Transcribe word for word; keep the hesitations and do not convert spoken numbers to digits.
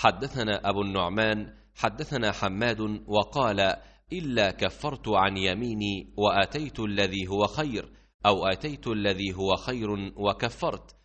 حدثنا أبو النعمان حدثنا حماد وقال: إلا كفرت عن يميني وآتيت الذي هو خير، أو آتيت الذي هو خير وكفرت.